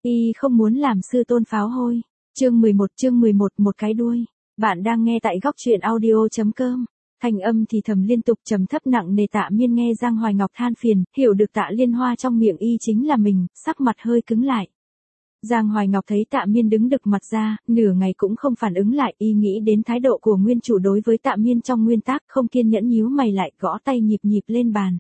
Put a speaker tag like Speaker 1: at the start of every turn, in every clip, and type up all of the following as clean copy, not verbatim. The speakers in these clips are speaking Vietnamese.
Speaker 1: Y không muốn làm sư tôn pháo hôi. Chương 11 một cái đuôi. Bạn đang nghe tại góc truyện audio.com. Thanh âm thì thầm liên tục trầm thấp nặng nề. Tạ Miên nghe Giang Hoài Ngọc than phiền, hiểu được Tạ Liên Hoa trong miệng y chính là mình, sắc mặt hơi cứng lại. Giang Hoài Ngọc thấy Tạ Miên đứng đực mặt ra, nửa ngày cũng không phản ứng lại, y nghĩ đến thái độ của nguyên chủ đối với Tạ Miên trong nguyên tác, không kiên nhẫn nhíu mày lại, gõ tay nhịp nhịp lên bàn.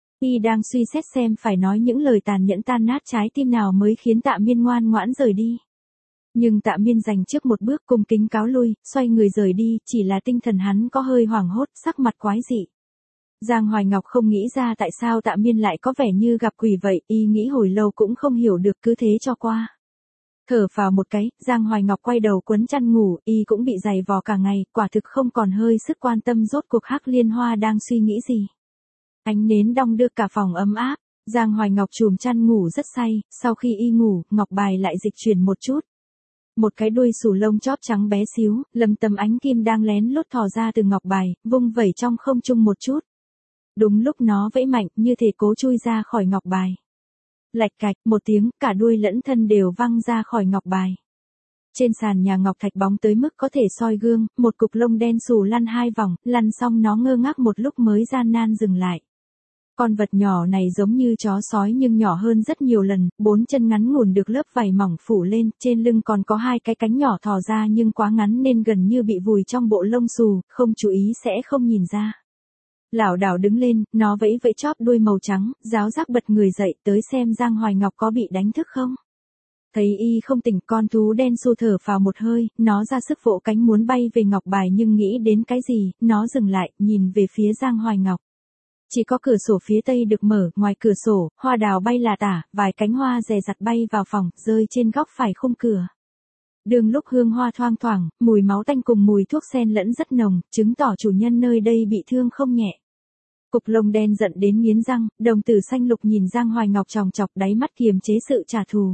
Speaker 1: Y đang suy xét xem phải nói những lời tàn nhẫn tan nát trái tim nào mới khiến Tạ Miên ngoan ngoãn rời đi. Nhưng Tạ Miên giành trước một bước cung kính cáo lui, xoay người rời đi, chỉ là tinh thần hắn có hơi hoảng hốt, sắc mặt quái dị. Giang Hoài Ngọc không nghĩ ra tại sao Tạ Miên lại có vẻ như gặp quỷ vậy, y nghĩ hồi lâu cũng không hiểu được, cứ thế cho qua. Thở vào một cái, Giang Hoài Ngọc quay đầu quấn chăn ngủ, y cũng bị dày vò cả ngày, quả thực không còn hơi sức quan tâm rốt cuộc Hắc Liên Hoa đang suy nghĩ gì. Ánh nến đong đưa cả phòng ấm áp, Giang Hoài Ngọc chùm chăn ngủ rất say, sau khi y ngủ, ngọc bài lại dịch chuyển một chút. Một cái đuôi xù lông chóp trắng bé xíu, lầm tầm ánh kim đang lén lút thò ra từ ngọc bài, vung vẩy trong không trung một chút. Đúng lúc nó vẫy mạnh, như thể cố chui ra khỏi ngọc bài. Lạch cạch, một tiếng, cả đuôi lẫn thân đều văng ra khỏi ngọc bài. Trên sàn nhà ngọc thạch bóng tới mức có thể soi gương, một cục lông đen xù lăn hai vòng, lăn xong nó ngơ ngác một lúc mới gian nan dừng lại. Con vật nhỏ này giống như chó sói nhưng nhỏ hơn rất nhiều lần, bốn chân ngắn ngủn được lớp vảy mỏng phủ lên, trên lưng còn có hai cái cánh nhỏ thò ra nhưng quá ngắn nên gần như bị vùi trong bộ lông xù, không chú ý sẽ không nhìn ra. Lảo đảo đứng lên, nó vẫy vẫy chóp đuôi màu trắng, ráo rác bật người dậy tới xem Giang Hoài Ngọc có bị đánh thức không. Thấy y không tỉnh, con thú đen xù thở vào một hơi, nó ra sức vỗ cánh muốn bay về ngọc bài nhưng nghĩ đến cái gì, nó dừng lại, nhìn về phía Giang Hoài Ngọc. Chỉ có cửa sổ phía tây được mở, ngoài cửa sổ, hoa đào bay là tả, vài cánh hoa dè dặt bay vào phòng, rơi trên góc phải khung cửa. Đường lúc hương hoa thoang thoảng, mùi máu tanh cùng mùi thuốc xen lẫn rất nồng, chứng tỏ chủ nhân nơi đây bị thương không nhẹ. Cục lông đen giận đến nghiến răng, đồng tử xanh lục nhìn Giang Hoài Ngọc chòng chọc, đáy mắt kiềm chế sự trả thù.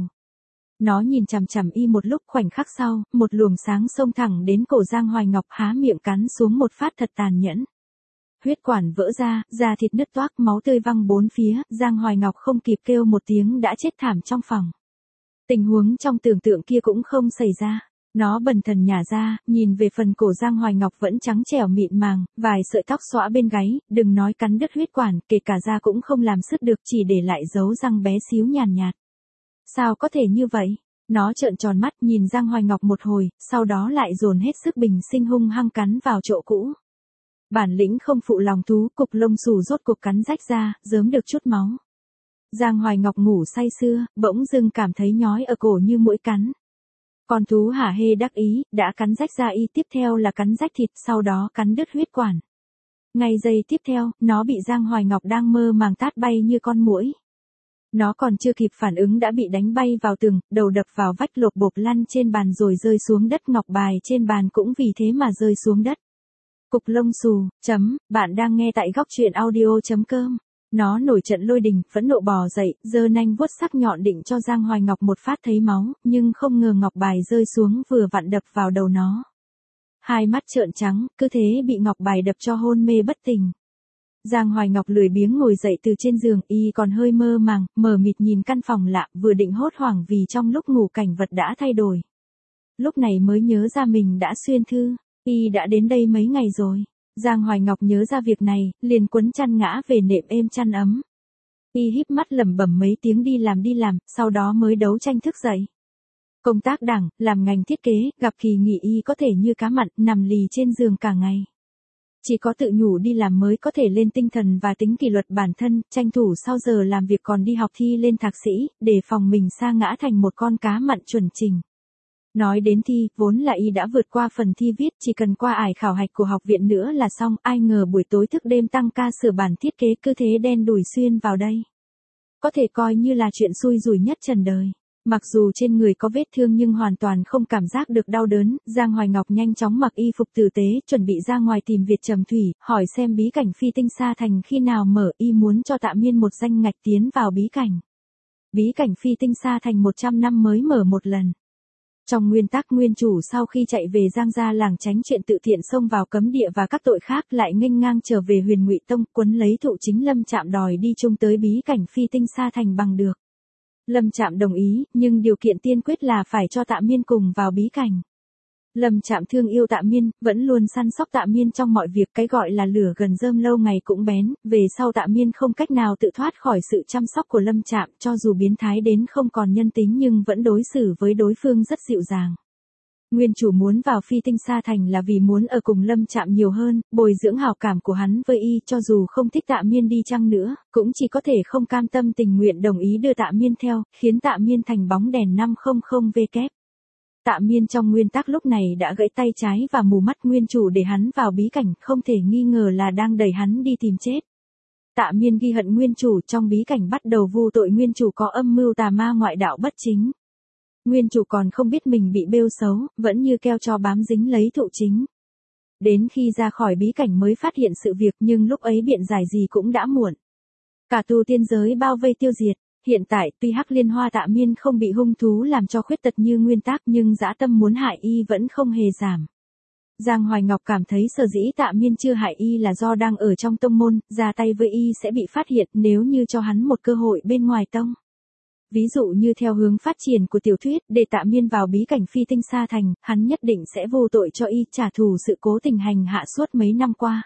Speaker 1: Nó nhìn chằm chằm y một lúc, khoảnh khắc sau, một luồng sáng xông thẳng đến cổ Giang Hoài Ngọc, há miệng cắn xuống một phát thật tàn nhẫn. Huyết quản vỡ ra, da thịt nứt toác, máu tươi văng bốn phía, Giang Hoài Ngọc không kịp kêu một tiếng đã chết thảm trong phòng. Tình huống trong tưởng tượng kia cũng không xảy ra. Nó bần thần nhả ra, nhìn về phần cổ Giang Hoài Ngọc vẫn trắng trẻo mịn màng, vài sợi tóc xõa bên gáy, đừng nói cắn đứt huyết quản, kể cả da cũng không làm sứt được, chỉ để lại dấu răng bé xíu nhàn nhạt. Sao có thể như vậy? Nó trợn tròn mắt nhìn Giang Hoài Ngọc một hồi, sau đó lại dồn hết sức bình sinh hung hăng cắn vào chỗ cũ. Bản lĩnh không phụ lòng thú, cục lông xù rốt cục cắn rách ra, rớm được chút máu. Giang Hoài Ngọc ngủ say sưa, bỗng dưng cảm thấy nhói ở cổ như muỗi cắn. Con thú hả hê đắc ý, đã cắn rách da y, tiếp theo là cắn rách thịt, sau đó cắn đứt huyết quản. Ngay giây tiếp theo, nó bị Giang Hoài Ngọc đang mơ màng tát bay như con muỗi. Nó còn chưa kịp phản ứng đã bị đánh bay vào tường, đầu đập vào vách, lộp bộp lăn trên bàn rồi rơi xuống đất, ngọc bài trên bàn cũng vì thế mà rơi xuống đất. Cục lông xù, bạn đang nghe tại góc truyện audio.com. Nó nổi trận lôi đình, phẫn nộ bò dậy, giơ nanh vuốt sắc nhọn định cho Giang Hoài Ngọc một phát thấy máu, nhưng không ngờ ngọc bài rơi xuống vừa vặn đập vào đầu nó. Hai mắt trợn trắng, cứ thế bị ngọc bài đập cho hôn mê bất tỉnh. Giang Hoài Ngọc lười biếng ngồi dậy từ trên giường, y còn hơi mơ màng, mờ mịt nhìn căn phòng lạ, vừa định hốt hoảng vì trong lúc ngủ cảnh vật đã thay đổi. Lúc này mới nhớ ra mình đã xuyên thư, y đã đến đây mấy ngày rồi. Giang Hoài Ngọc nhớ ra việc này, liền quấn chăn ngã về nệm êm chăn ấm. Y híp mắt lẩm bẩm mấy tiếng đi làm, sau đó mới đấu tranh thức dậy. Công tác đảng, làm ngành thiết kế, gặp kỳ nghỉ y có thể như cá mặn, nằm lì trên giường cả ngày. Chỉ có tự nhủ đi làm mới có thể lên tinh thần và tính kỷ luật bản thân, tranh thủ sau giờ làm việc còn đi học thi lên thạc sĩ, để phòng mình sa ngã thành một con cá mặn chuẩn trình. Nói đến thi, vốn là y đã vượt qua phần thi viết, chỉ cần qua ải khảo hạch của học viện nữa là xong, ai ngờ buổi tối thức đêm tăng ca sửa bản thiết kế cứ thế đen đủi xuyên vào đây. Có thể coi như là chuyện xui rủi nhất trần đời. Mặc dù trên người có vết thương nhưng hoàn toàn không cảm giác được đau đớn, Giang Hoài Ngọc nhanh chóng mặc y phục tử tế, chuẩn bị ra ngoài tìm Việt Trầm Thủy, hỏi xem bí cảnh Phi Tinh Sa Thành khi nào mở, y muốn cho Tạ Miên một danh ngạch tiến vào bí cảnh. Bí cảnh Phi Tinh Sa Thành 100 năm mới mở một lần. Trong nguyên tắc, nguyên chủ sau khi chạy về Giang gia làng tránh chuyện tự thiện xông vào cấm địa và các tội khác lại nghênh ngang trở về Huyền Ngụy Tông, quấn lấy Thụ Chính Lâm Trạm đòi đi chung tới bí cảnh Phi Tinh Sa Thành bằng được. Lâm Trạm đồng ý, nhưng điều kiện tiên quyết là phải cho Tạ Miên cùng vào bí cảnh. Lâm Trạm thương yêu Tạ Miên, vẫn luôn săn sóc Tạ Miên trong mọi việc, cái gọi là lửa gần rơm lâu ngày cũng bén, về sau Tạ Miên không cách nào tự thoát khỏi sự chăm sóc của Lâm Trạm, cho dù biến thái đến không còn nhân tính nhưng vẫn đối xử với đối phương rất dịu dàng. Nguyên chủ muốn vào Phi Tinh Sa Thành là vì muốn ở cùng Lâm Trạm nhiều hơn, bồi dưỡng hảo cảm của hắn với y, cho dù không thích Tạ Miên đi chăng nữa, cũng chỉ có thể không cam tâm tình nguyện đồng ý đưa Tạ Miên theo, khiến Tạ Miên thành bóng đèn 500W. Tạ Miên trong nguyên tắc lúc này đã gãy tay trái và mù mắt, nguyên chủ để hắn vào bí cảnh, không thể nghi ngờ là đang đẩy hắn đi tìm chết. Tạ Miên ghi hận nguyên chủ, trong bí cảnh bắt đầu vu tội nguyên chủ có âm mưu tà ma ngoại đạo bất chính. Nguyên chủ còn không biết mình bị bêu xấu, vẫn như keo cho bám dính lấy thụ chính. Đến khi ra khỏi bí cảnh mới phát hiện sự việc, nhưng lúc ấy biện giải gì cũng đã muộn. Cả tu tiên giới bao vây tiêu diệt. Hiện tại, tuy Hắc Liên Hoa Tạ Miên không bị hung thú làm cho khuyết tật như nguyên tắc, nhưng dã tâm muốn hại y vẫn không hề giảm. Giang Hoài Ngọc cảm thấy sở dĩ Tạ Miên chưa hại y là do đang ở trong tông môn, ra tay với y sẽ bị phát hiện nếu như cho hắn một cơ hội bên ngoài tông. Ví dụ như theo hướng phát triển của tiểu thuyết, để Tạ Miên vào bí cảnh Phi Tinh Sa Thành, hắn nhất định sẽ vô tội cho y, trả thù sự cố tình hành hạ suốt mấy năm qua.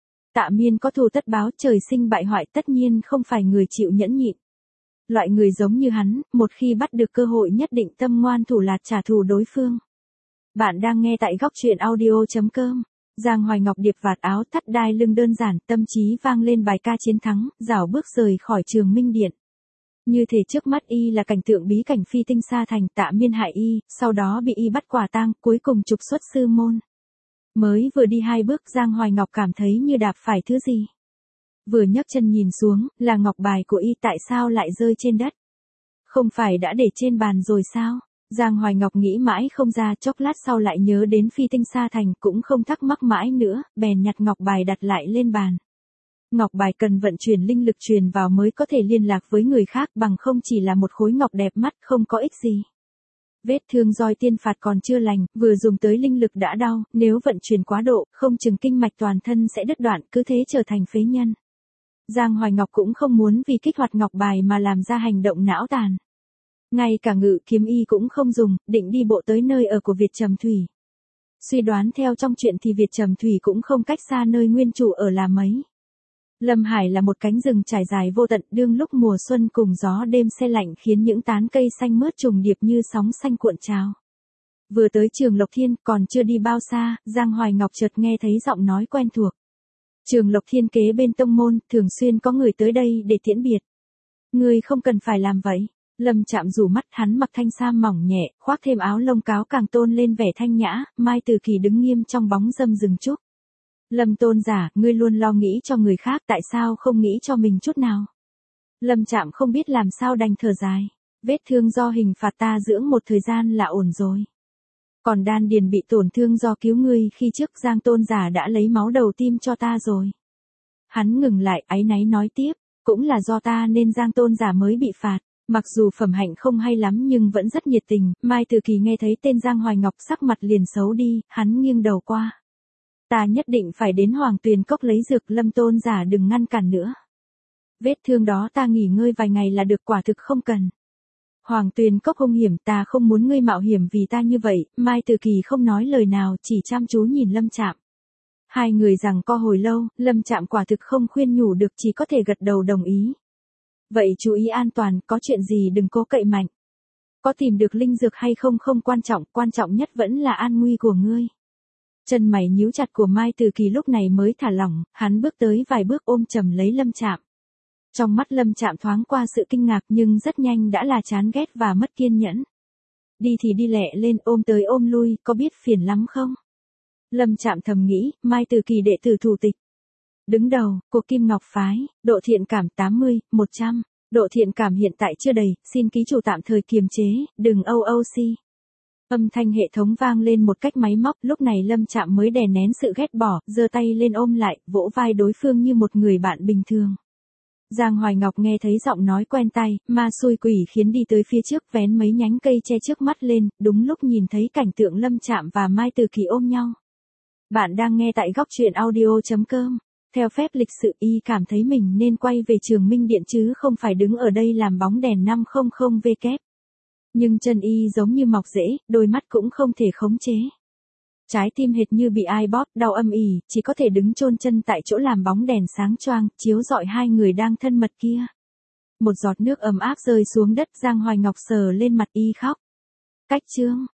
Speaker 1: Tạ Miên có thù tất báo, trời sinh bại hoại, tất nhiên không phải người chịu nhẫn nhịn. Loại người giống như hắn, một khi bắt được cơ hội nhất định tâm ngoan thủ lạt trả thù đối phương. Bạn đang nghe tại góc truyện audio.com. Giang Hoài Ngọc điệp vạt áo, thắt đai lưng đơn giản, tâm trí vang lên bài ca chiến thắng, rảo bước rời khỏi Trường Minh Điện. Như thể trước mắt y là cảnh tượng bí cảnh Phi Tinh Sa Thành, Tạ Miên hại y, sau đó bị y bắt quả tang, cuối cùng trục xuất sư môn. Mới vừa đi 2 bước, Giang Hoài Ngọc cảm thấy như đạp phải thứ gì. Vừa nhấc chân nhìn xuống, là ngọc bài của y, tại sao lại rơi trên đất? Không phải đã để trên bàn rồi sao? Giang Hoài Ngọc nghĩ mãi không ra, chốc lát sau lại nhớ đến Phi Tinh Sa Thành, cũng không thắc mắc mãi nữa, bèn nhặt ngọc bài đặt lại lên bàn. Ngọc bài cần vận chuyển linh lực truyền vào mới có thể liên lạc với người khác, bằng không chỉ là một khối ngọc đẹp mắt, không có ích gì. Vết thương roi tiên phạt còn chưa lành, vừa dùng tới linh lực đã đau, nếu vận chuyển quá độ, không chừng kinh mạch toàn thân sẽ đứt đoạn, cứ thế trở thành phế nhân. Giang Hoài Ngọc cũng không muốn vì kích hoạt ngọc bài mà làm ra hành động não tàn. Ngay cả ngự kiếm y cũng không dùng, định đi bộ tới nơi ở của Việt Trầm Thủy. Suy đoán theo trong chuyện thì Việt Trầm Thủy cũng không cách xa nơi nguyên chủ ở là mấy. Lâm Hải là một cánh rừng trải dài vô tận, đương lúc mùa xuân cùng gió đêm se lạnh khiến những tán cây xanh mướt trùng điệp như sóng xanh cuộn trào. Vừa tới Trường Lộc Thiên, còn chưa đi bao xa, Giang Hoài Ngọc chợt nghe thấy giọng nói quen thuộc. Trường Lộc Thiên kế bên tông môn, thường xuyên có người tới đây để tiễn biệt. Ngươi không cần phải làm vậy. Lâm Trạm rủ mắt, hắn mặc thanh sam mỏng nhẹ, khoác thêm áo lông cáo càng tôn lên vẻ thanh nhã, Mai Từ Kỳ đứng nghiêm trong bóng râm rừng trúc. Lâm tôn giả, ngươi luôn lo nghĩ cho người khác, tại sao không nghĩ cho mình chút nào? Lâm Trạm không biết làm sao đành thở dài. Vết thương do hình phạt ta dưỡng một thời gian là ổn rồi. Còn đan điền bị tổn thương do cứu ngươi khi trước, Giang tôn giả đã lấy máu đầu tim cho ta rồi. Hắn ngừng lại, áy náy nói tiếp, cũng là do ta nên Giang tôn giả mới bị phạt. Mặc dù phẩm hạnh không hay lắm nhưng vẫn rất nhiệt tình. Mai Từ Kỳ nghe thấy tên Giang Hoài Ngọc sắc mặt liền xấu đi, hắn nghiêng đầu qua. Ta nhất định phải đến Hoàng Tuyền Cốc lấy dược, Lâm tôn giả đừng ngăn cản nữa. Vết thương đó ta nghỉ ngơi vài ngày là được, quả thực không cần. Hoàng Tuyền Cốc hung hiểm, ta không muốn ngươi mạo hiểm vì ta như vậy. Mai Từ Kỳ không nói lời nào, chỉ chăm chú nhìn Lâm Trạm. Hai người giằng co hồi lâu, Lâm Trạm quả thực không khuyên nhủ được, chỉ có thể gật đầu đồng ý. Vậy chú ý an toàn, có chuyện gì đừng cố cậy mạnh. Có tìm được linh dược hay không không quan trọng nhất vẫn là an nguy của ngươi. Chân mày nhíu chặt của Mai Từ Kỳ lúc này mới thả lỏng, hắn bước tới vài bước ôm chầm lấy Lâm Trạm. Trong mắt Lâm Trạm thoáng qua sự kinh ngạc nhưng rất nhanh đã là chán ghét và mất kiên nhẫn. Đi thì đi lẹ lên, ôm tới ôm lui, có biết phiền lắm không? Lâm Trạm thầm nghĩ, Mai Từ Kỳ đệ tử thủ tịch. Đứng đầu, cuộc Kim Ngọc Phái, độ thiện cảm 80, 100. Độ thiện cảm hiện tại chưa đầy, xin ký chủ tạm thời kiềm chế, đừng OOC. Âm thanh hệ thống vang lên một cách máy móc, lúc này Lâm Trạm mới đè nén sự ghét bỏ, giơ tay lên ôm lại, vỗ vai đối phương như một người bạn bình thường. Giang Hoài Ngọc nghe thấy giọng nói quen tai, ma xui quỷ khiến đi tới phía trước, vén mấy nhánh cây che trước mắt lên, đúng lúc nhìn thấy cảnh tượng Lâm Trạm và Mai Từ Kỳ ôm nhau. Bạn đang nghe tại góc truyện audio.com. Theo phép lịch sự y cảm thấy mình nên quay về Trường Minh Điện chứ không phải đứng ở đây làm bóng đèn 500W. Nhưng chân y giống như mọc rễ, đôi mắt cũng không thể khống chế. Trái tim hệt như bị ai bóp, đau âm ỉ, chỉ có thể đứng chôn chân tại chỗ làm bóng đèn sáng choang, chiếu rọi hai người đang thân mật kia. Một giọt nước ấm áp rơi xuống đất, Giang Hoài Ngọc sờ lên mặt y khóc. Cách chương.